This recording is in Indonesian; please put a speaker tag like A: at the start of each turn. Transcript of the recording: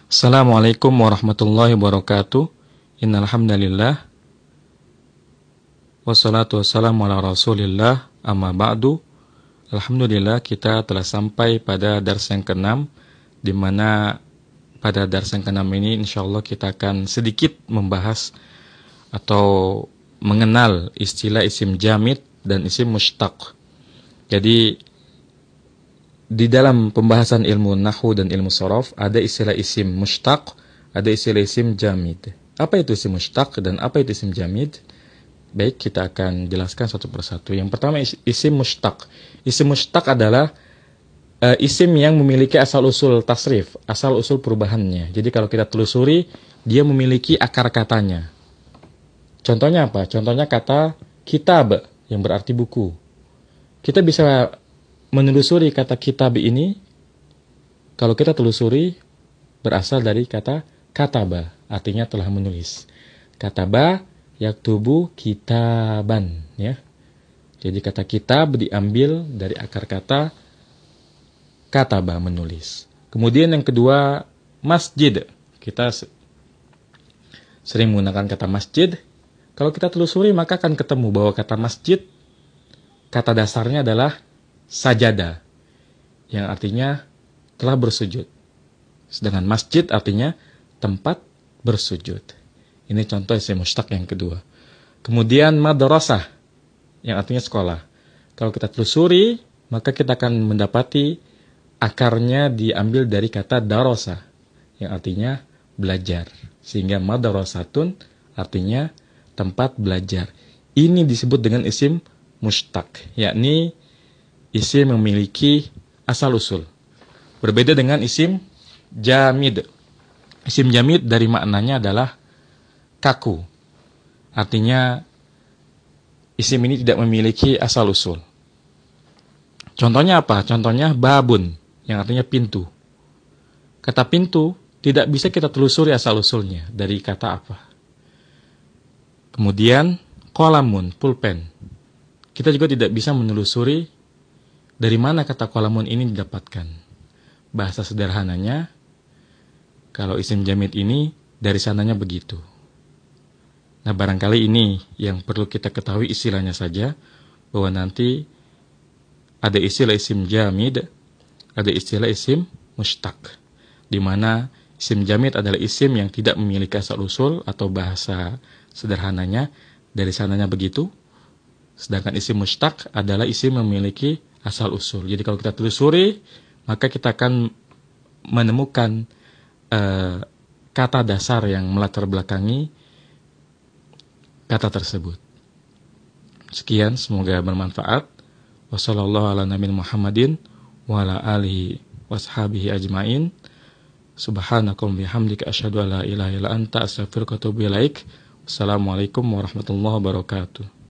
A: Assalamualaikum warahmatullahi wabarakatuh. Innal hamdalillah wassalatu wassalamu ala Rasulillah amma ba'du. Alhamdulillah kita telah sampai pada dars yang ke-6, di mana pada dars yang ke-6 ini insyaallah kita akan sedikit membahas atau mengenal istilah isim jamid dan isim mushtaq. Jadi di dalam pembahasan ilmu nahwu dan ilmu sharaf ada istilah isim mushtaq, ada istilah isim jamid. Apa itu isim mushtaq dan apa itu isim jamid? Baik, kita akan jelaskan satu persatu. Yang pertama isim mushtaq. Isim mushtaq adalah isim yang memiliki asal-usul tasrif, asal-usul perubahannya. Jadi kalau kita telusuri, dia memiliki akar katanya. Contohnya apa? Contohnya kata kitab yang berarti buku. Kita bisa menelusuri kata kitab ini, kalau kita telusuri berasal dari kata kataba, artinya telah menulis. Kataba yaktubu kitaban, ya. Jadi kata kitab diambil dari akar kata kataba, menulis. Kemudian yang kedua, masjid. Kita sering menggunakan kata masjid. Kalau kita telusuri maka akan ketemu bahwa kata masjid, kata dasarnya adalah sajada, yang artinya telah bersujud. Sedangkan masjid artinya tempat bersujud. Ini contoh isim mushtaq yang kedua. Kemudian madrasah, yang artinya sekolah. Kalau kita telusuri, maka kita akan mendapati akarnya diambil dari kata darasa, yang artinya belajar. Sehingga madrasatun artinya tempat belajar. Ini disebut dengan isim mushtaq, yakni isim memiliki asal-usul. Berbeda dengan isim jamid. Isim jamid dari maknanya adalah kaku. Artinya isim ini tidak memiliki asal-usul. Contohnya apa? Contohnya babun, yang artinya pintu. Kata pintu tidak bisa kita telusuri asal-usulnya dari kata apa. Kemudian qalamun, pulpen. Kita juga tidak bisa menelusuri dari mana kata qalamun ini didapatkan. Bahasa sederhananya, kalau isim jamid ini dari sananya begitu. Nah, barangkali ini yang perlu kita ketahui istilahnya saja, bahwa nanti ada istilah isim jamid, ada istilah isim mushtaq, di mana isim jamid adalah isim yang tidak memiliki asal-usul, atau bahasa sederhananya dari sananya begitu. Sedangkan isim mushtaq adalah isim memiliki asal-usul. Jadi kalau kita telusuri, maka kita akan menemukan kata dasar yang melatar belakangi kata tersebut. Sekian, semoga bermanfaat. Wassallallahu ala nabiyina Muhammadin wa ala alihi washabihi ajmain. Subhanakallahumma bihamdika asyhadu an la ilaha illa anta astaghfiruka wa atubu ilaik. Wassalamualaikum warahmatullahi wabarakatuh.